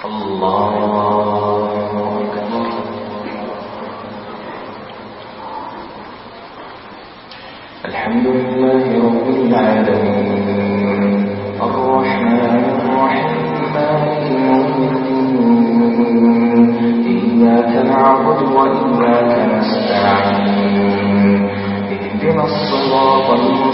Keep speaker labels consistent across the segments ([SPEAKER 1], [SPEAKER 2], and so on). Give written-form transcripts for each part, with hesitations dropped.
[SPEAKER 1] الحمد لله رب العالمين الرحمن الرحيم مالك يوم الدين إياك نعبد وإياك نستعين اهدنا الصراط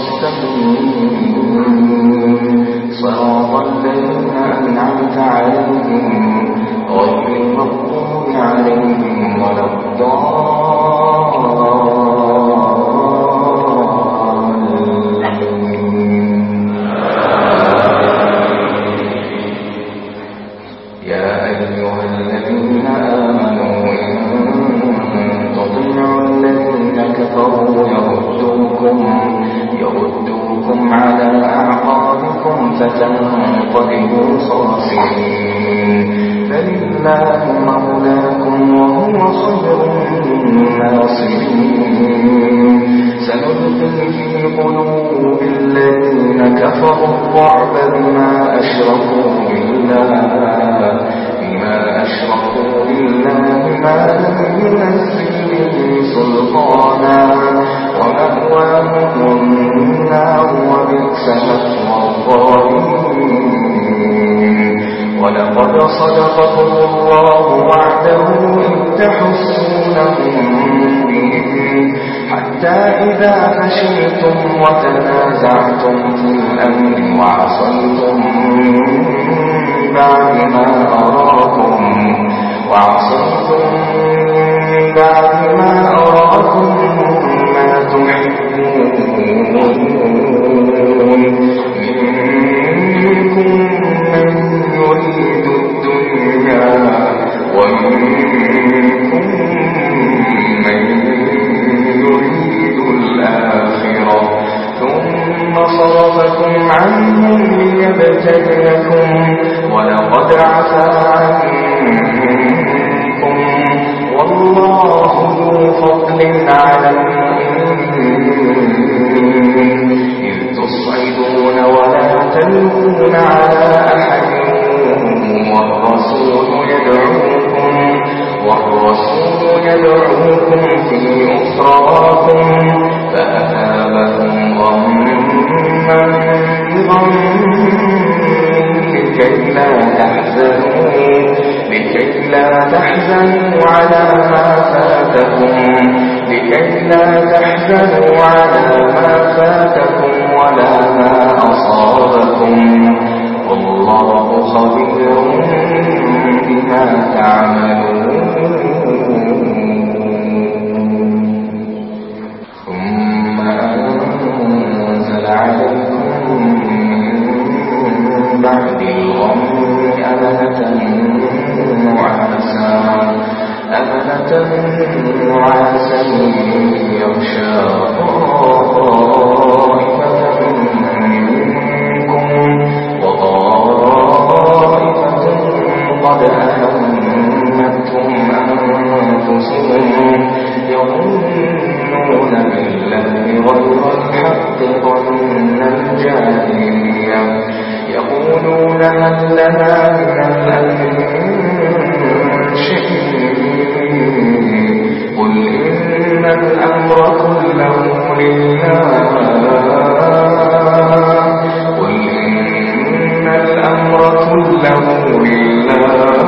[SPEAKER 1] المستقيم صراط الذين أنعمت عليهم غير المغضوب عليهم ولا يردوكم على أعقابكم فتنقلبوا خاسرين فلله مولاكم وهو خير الناصرين سنلقي في قلوب الذين كفروا الرعب بما أشركوا بالله ما لم ينزل به سلطانا ومأواهم النار وبئس مثوى الظالمين ولقد صدقكم الله وعده إذ تحسونهم بإذنه حتى إذا فشلتم وتنازعتم في الأمر وعصيتم بعد ما أراكم ما تحبون منكم من يريد الدنيا ومنكم من يريد الآخرة ثم صرفكم عنهم ليبتليكم ولقد عفا عنكم والله ذو فضل على المؤمنين إذ تصعدون ولا تلوون على أحد والرسول يدعوكم في أخراكم فأثابكم غما بغم لكي لا تحزنوا على ما فاتكم ولا ما أصابكم والله خبير بما تعملون ثم أنزل عليكم من بعد الغم أمنة نعاسا يغشى طائفة منكم وطائفة قد أهمتهم أنفسهم يظنون بالله غير الحق ظن الجاهلية يقولون هل لنا من الأمر قل إن الأمر كله لله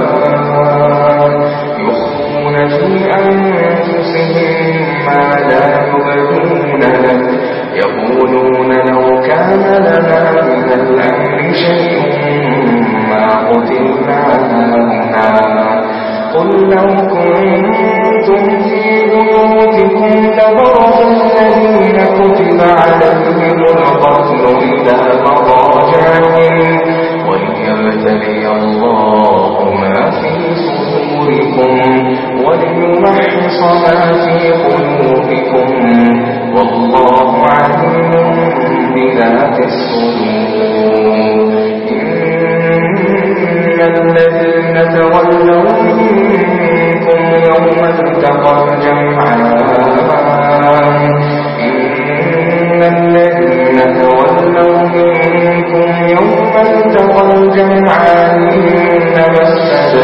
[SPEAKER 1] يخفون في أنفسهم ما لا يبدون لك يقولون لو كان لنا من الأمر شيء ما قتلنا هاهنا قل لو كنتم في بيوتكم لبرز الذين كتب عليهم القتل إلى مضاجعهم وليبتلي الله ما في صدوركم وليمحص ما في قلوبكم والله عليم بذات الصدور الذين تولوا منكم يوم التقى الجمعان إنما السبيل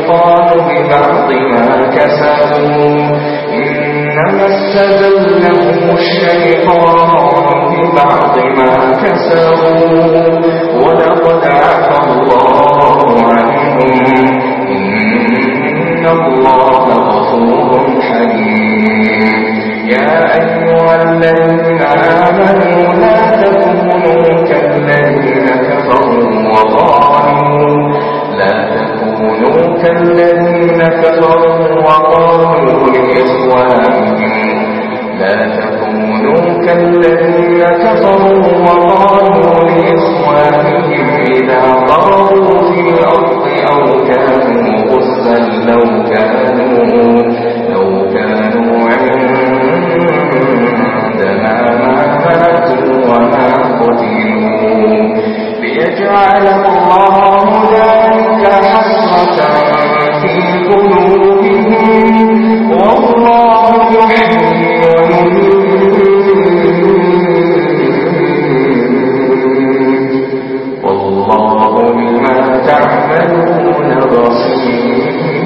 [SPEAKER 1] الشيطان ببعض ما كسبوا إنما استزلهم الشيطان ببعض ما كسبوا ولقد عفا الله عنهم إن الله غفور حليم يا أيها الذين آمنوا لا تكونوا كالذين كفروا وقالوا لإخوانهم إذا ضربوا في الأرض أو كانوا غزا لو كانوا عندنا ما ماتوا وما قتلوا ليجعل الله ذلك حسرة في قلوبهم والله يحيي ويميت والله بما تعملون بصير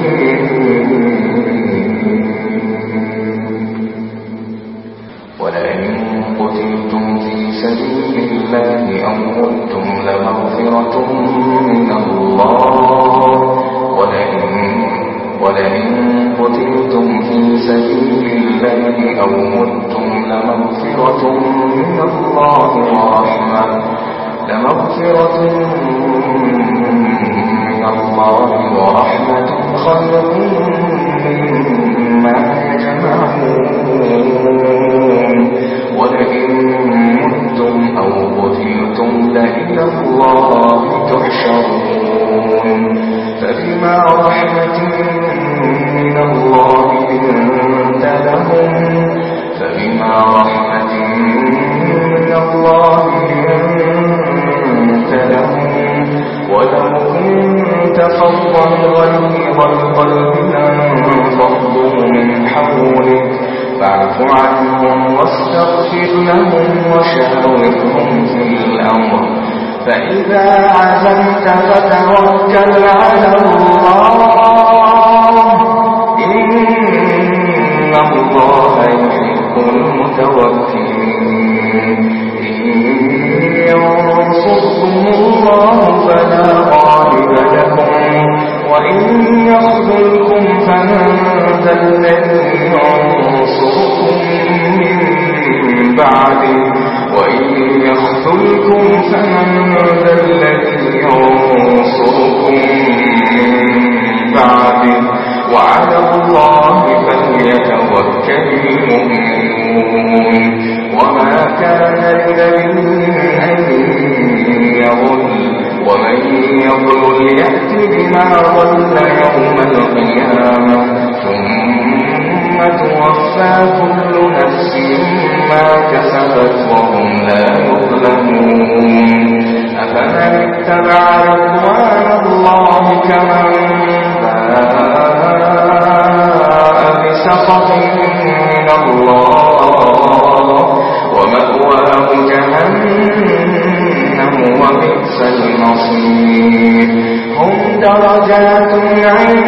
[SPEAKER 1] ولئن قتلتم في سبيل الله أو متم لمغفرة من الله ولئن قتلتم في سبيل الله أو متم لمغفرة من الله ورحمة خير مما يجمعون ولئن متم أو قتلتم لإلى الله تحشرون فبما رحمة من الله لنت لهم ولو كنت فظا غليظ القلب لانفضوا من حولك فاعف عنهم واستغفر لهم وشاورهم في الأمر فإذا عزمت فتوكل على الله إن الله يحب المتوكلين إن ينصركم الله فلا غالب لكم وإن يخذلكم فمن ذا الذي ينصركم من بعده وإن يخذلكم فمن ذا الذي ينصركم من بعده وعلى الله فليتوكل المؤمنون وما كان لنبي أن يغل ومن يغل يأت بما ضل يوم القيامة ثم توفى كل نفس ما كسبت وهم لا يظلمون أفمن اتبع رضوان الله كمن باء بسخط من الله ومأواه جهنم وبئس المصير هم درجات عند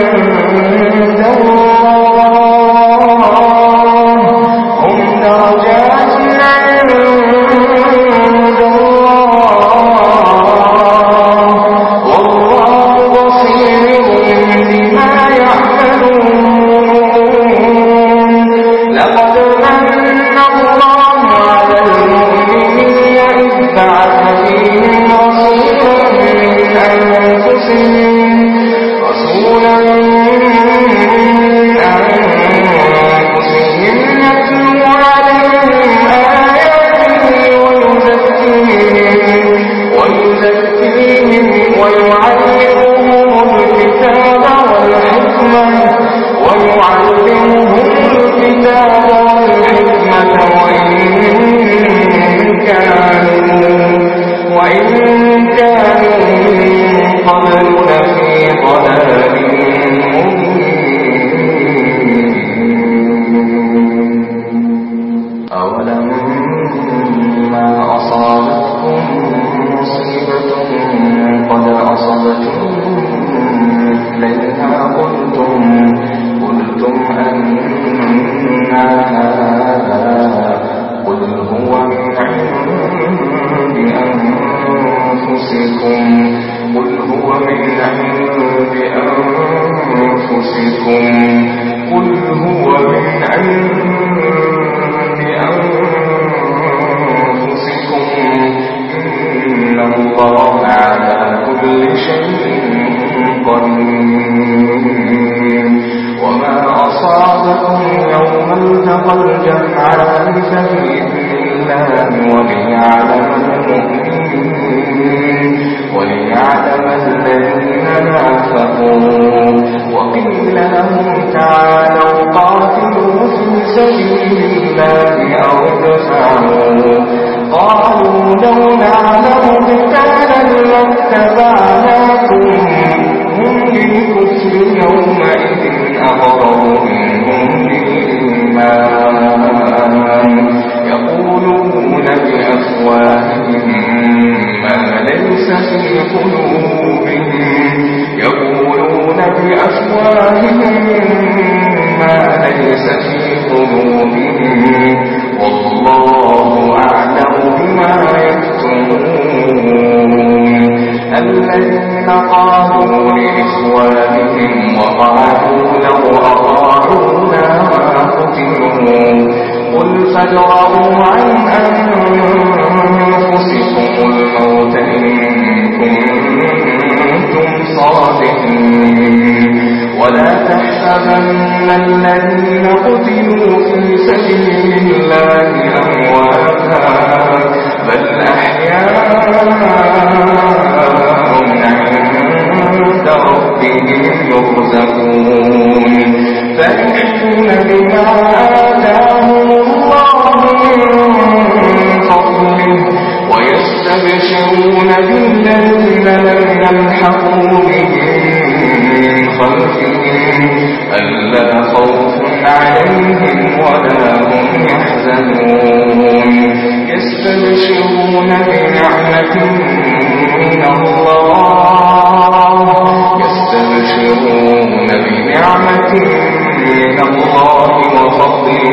[SPEAKER 1] قد أصبتم مثليها أنفسكم قل هو من عند أنفسكم إن الله على كل شيء قدير وما أصابكم يوم التقى الجمعان فبإذن الله وليعلم الذين نافقوا وقيل لهم تعالوا قاتلوا في سبيل الله أو ادفعوا قالوا لو نعلم قتالا لاتبعناكم هم للكفر يومئذ أقرب منهم للإيمان يقولون بأفواههم ما ليس في قلوبهم والله أعلم بما يكتمون الذين قالوا لإخوانهم وقعدوا لو أطاعونا ما قتلوا قل فادرءوا عن أنفسكم الموت إن كنتم صادقين ولا تحسبن الذين قتلوا في سبيل الله أمواتا بل أحياء عند ربهم يرزقون فرحين بما آتاهم الله من فضله ويستبشرون بالذين لم يلحقوا بهم من خلفهم ألا خوف عليهم ولا هم يحزنون يستبشرون بنعمة من الله وفضل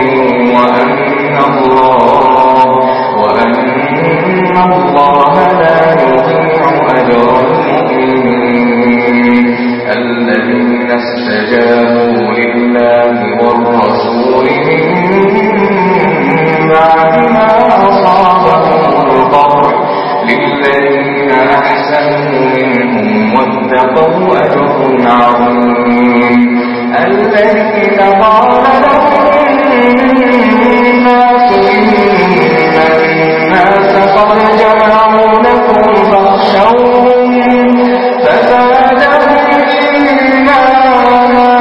[SPEAKER 1] وأن الله لا يضيع أجر المؤمنين الذين استجابوا لله والرسول من بعد ما أصابهم القرح للذين أحسنوا منهم واتقوا أجر عظيم الذين قال لهم الناس إن الناس قد جمعوا لكم فاخشوهم فزادهم إيمانا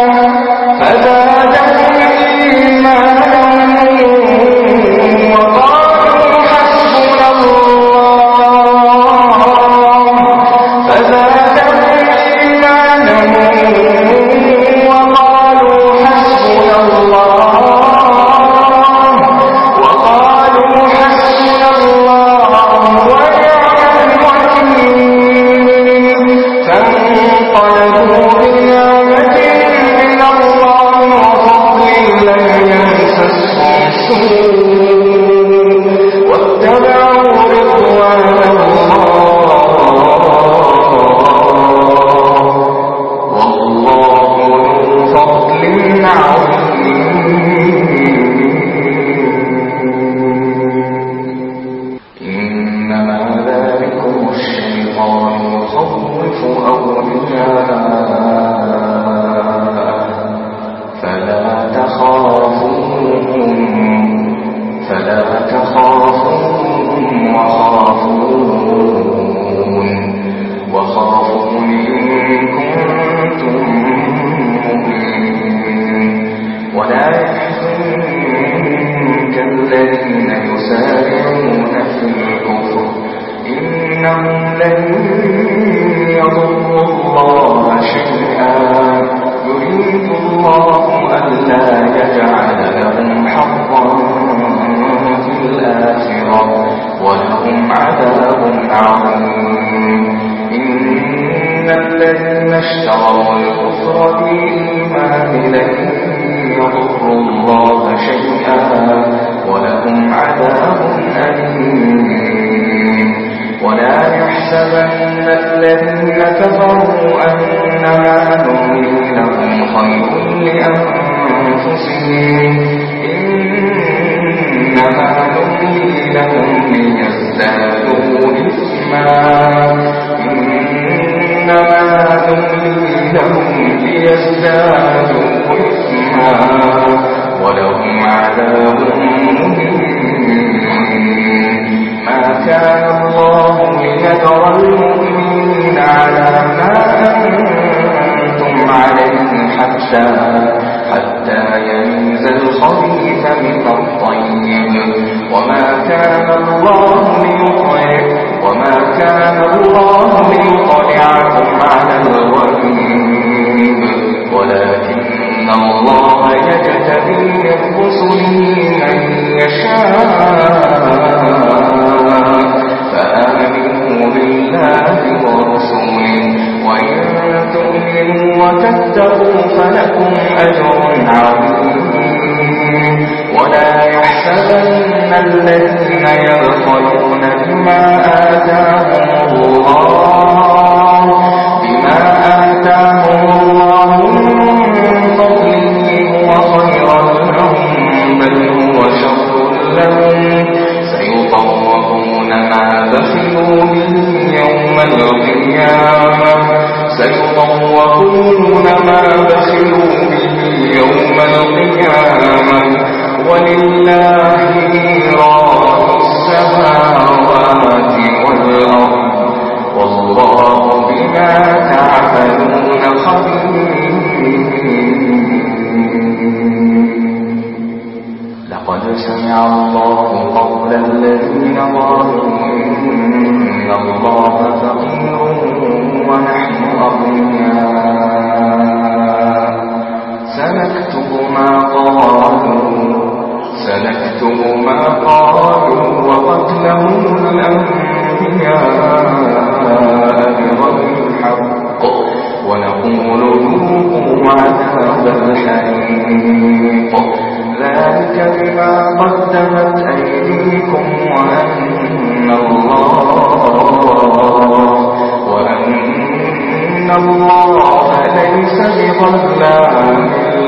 [SPEAKER 1] وقالوا حسبنا الذين اشتروا الكفر بالإيمان لن يضروا الله شيئا ولهم عذاب أليم ولا يحسبن الذين كفروا أنما نملي لهم خير لأنفسهم إنما نملي لهم ليزدادوا إثما ولهم عذاب مهين ما كان الله ليذر المؤمنين على ما أنتم عليه حتى يميز الخبيث من الطيب وما كان الله ليطلعكم على الغيب ولكن الله يجتبي من رسله من يشاء فآمنوا بالله ورسوله وإن تؤمنوا وتتقوا فلكم أجر عظيم ولا يحسبن الذين يبخلون بما آتاهم الله من فضله هو خيرا لهم بل هو شر لهم سيطوقون ما بخلوا به يوم القيامة ولله ميراث السماوات والأرض والله بما تعملون خبير لقد سمع الله قول الذين قالوا إن الله فقير ونحن أغنياء سنكتب ما قالوا وقتلهم الأنبياء بغير الحق ونقول ذوقوا عذاب الحريق ذلك بما قدمت أيديكم وأن الله ليس بظلام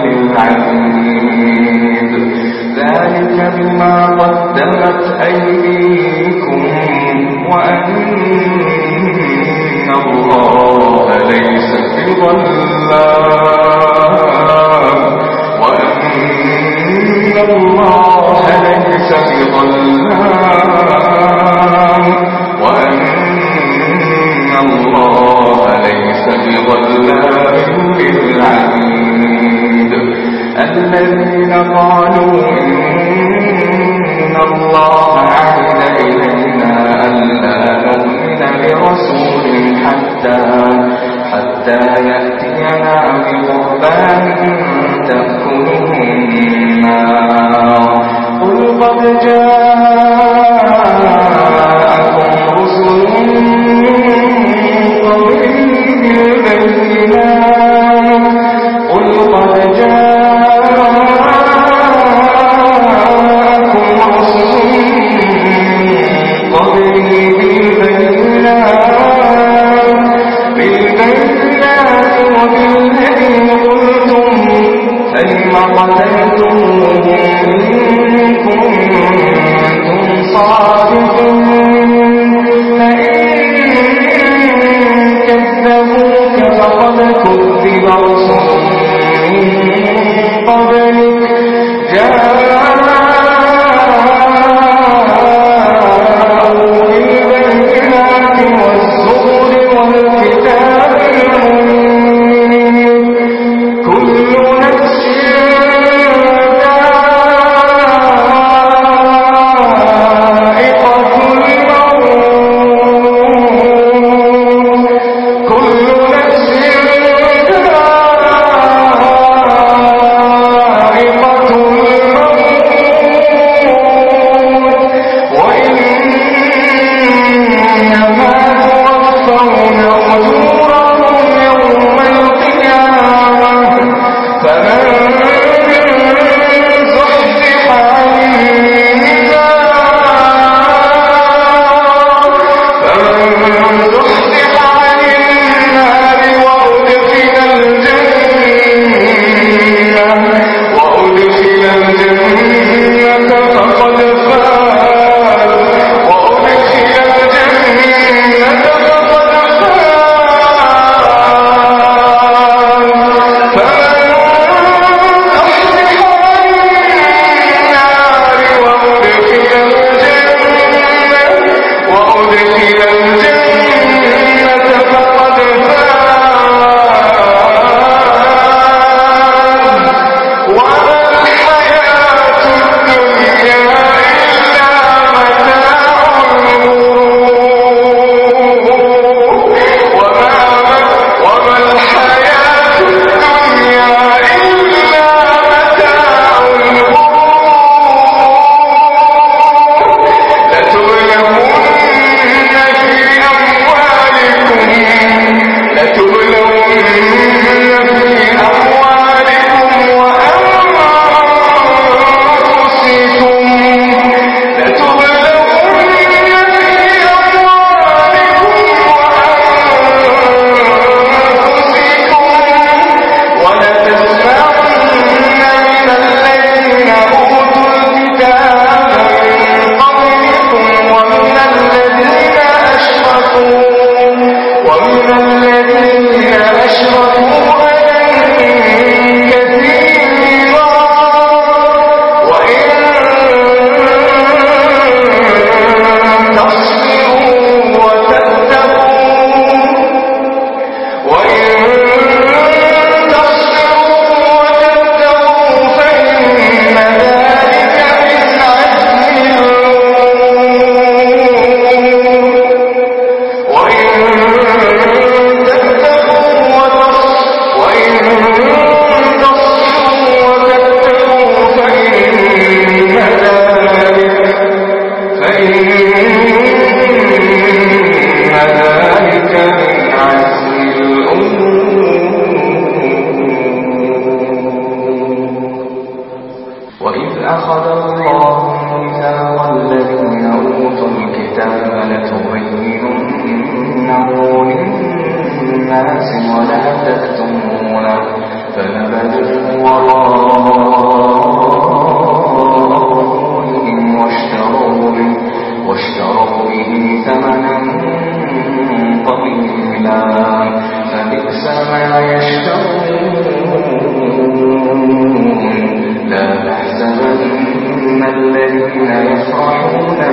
[SPEAKER 1] للعبيد ذلك بما قدمت أيديكم وأن الله ليس بظلام للعبيد الذين قالوا إن الله عهد إلينا ألا نؤمن لرسول حتى يأتينا بقربان تأكله النار قل قد جاءكم رسل من قبلي بالبينات وبالذي قلتم فلم قتلتموهم إن كنتم صادقين فإن كذبوك فقد كذب رسل من قبلك جاءوا بالبينات والزبر والكتاب المنير كل نفس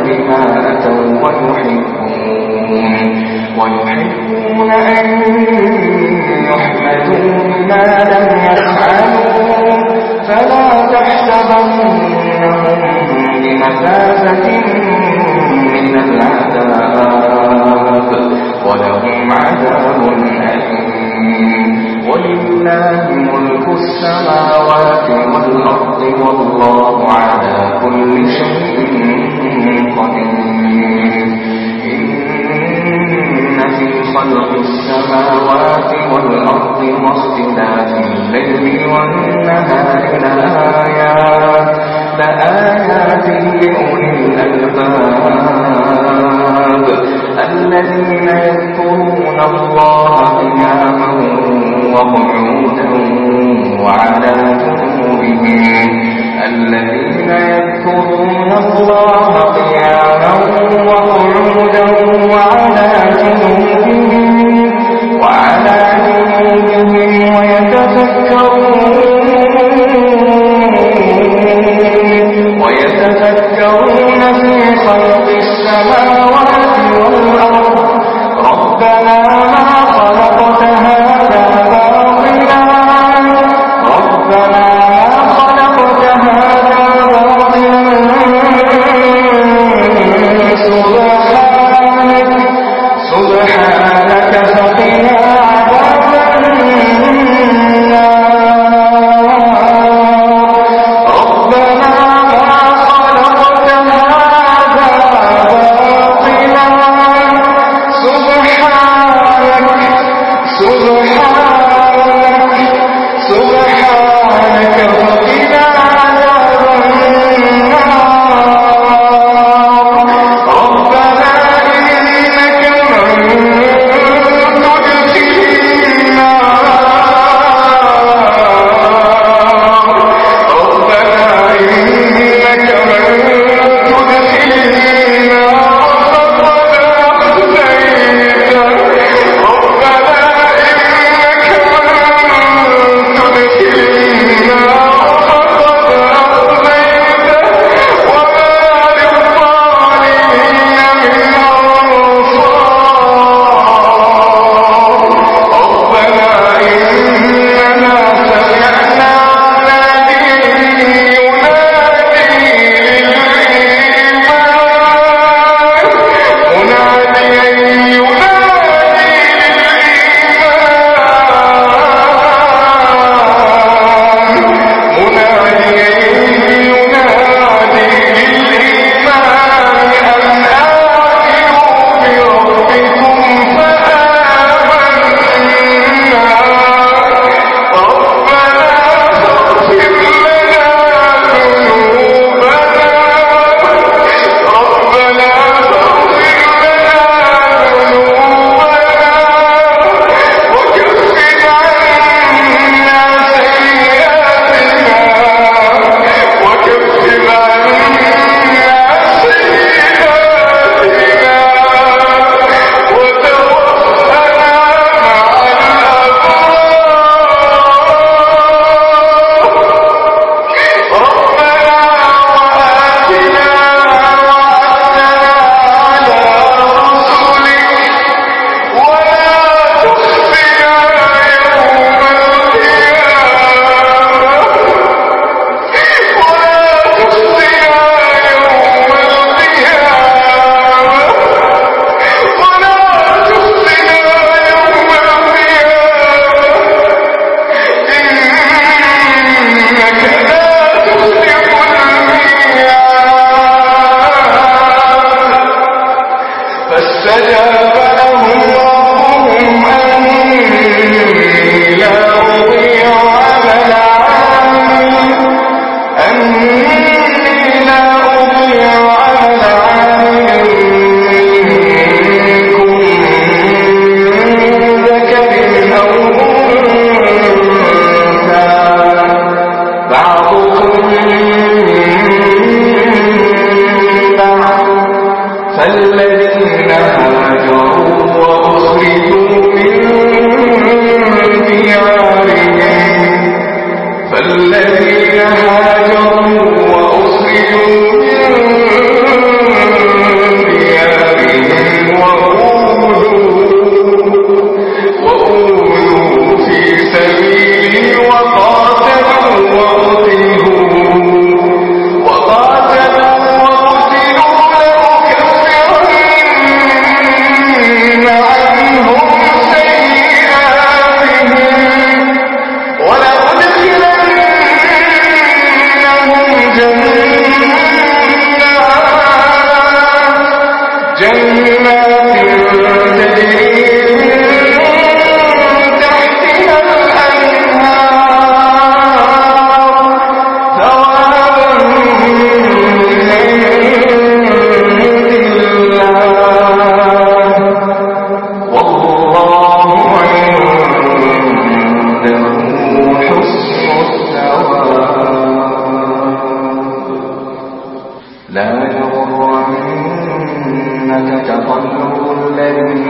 [SPEAKER 1] بما أتوا ويحبون أن يحمدوا بما لم يفعلوا فلا تحسبنهم بمثابة من العذاب ولهم عذاب أليم ولله ملك السماوات والأرض والله على كل شيء قدير إن في خلق السماوات والأرض واختلاف الليل والنهار لآيات لأولي الألباب الذين يذكرون الله قياما وقعودا وعلى جنوبهم الذين يذكرون الله قياما وقعودا وعلى جنوبهم ويتفكرون في خلق السماوات والأرض ربنا ما خلقت هذا باطلا سبحانك فقنا عذاب فالذين هاجروا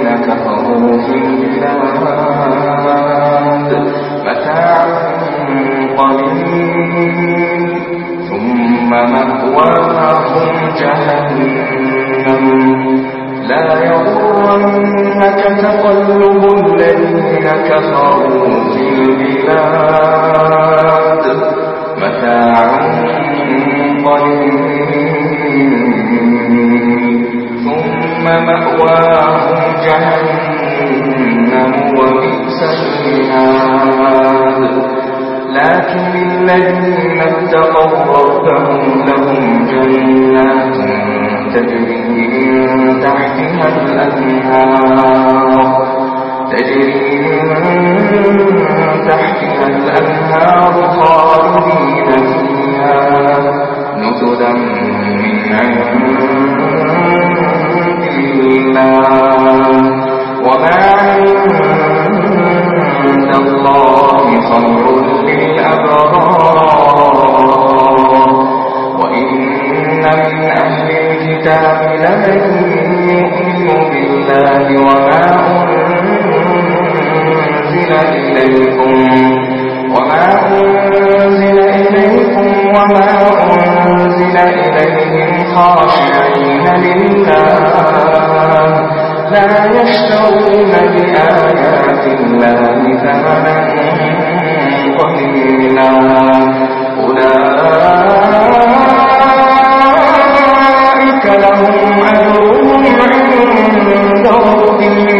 [SPEAKER 1] كفروا في البلاد متاع قليل ثم مأواهم جهنم لا يغرنك تقلب الذين كفروا في البلاد متاع قليل ثم مأواهم جهنم وبئس المهاد لكن الذين اتقوا ربهم لهم جنات تجري من تحتها الأنهار خالدين فيها نزلا من عند الله وما عند الله خير للأبرار وإن من أهل الكتاب لمن يؤمن بالله وما أنزل إليكم وما أنزل إليهم خاشعين لله لا يشترون بآيات الله ثمنا قليلا أولئك لهم أجرهم عند ربهم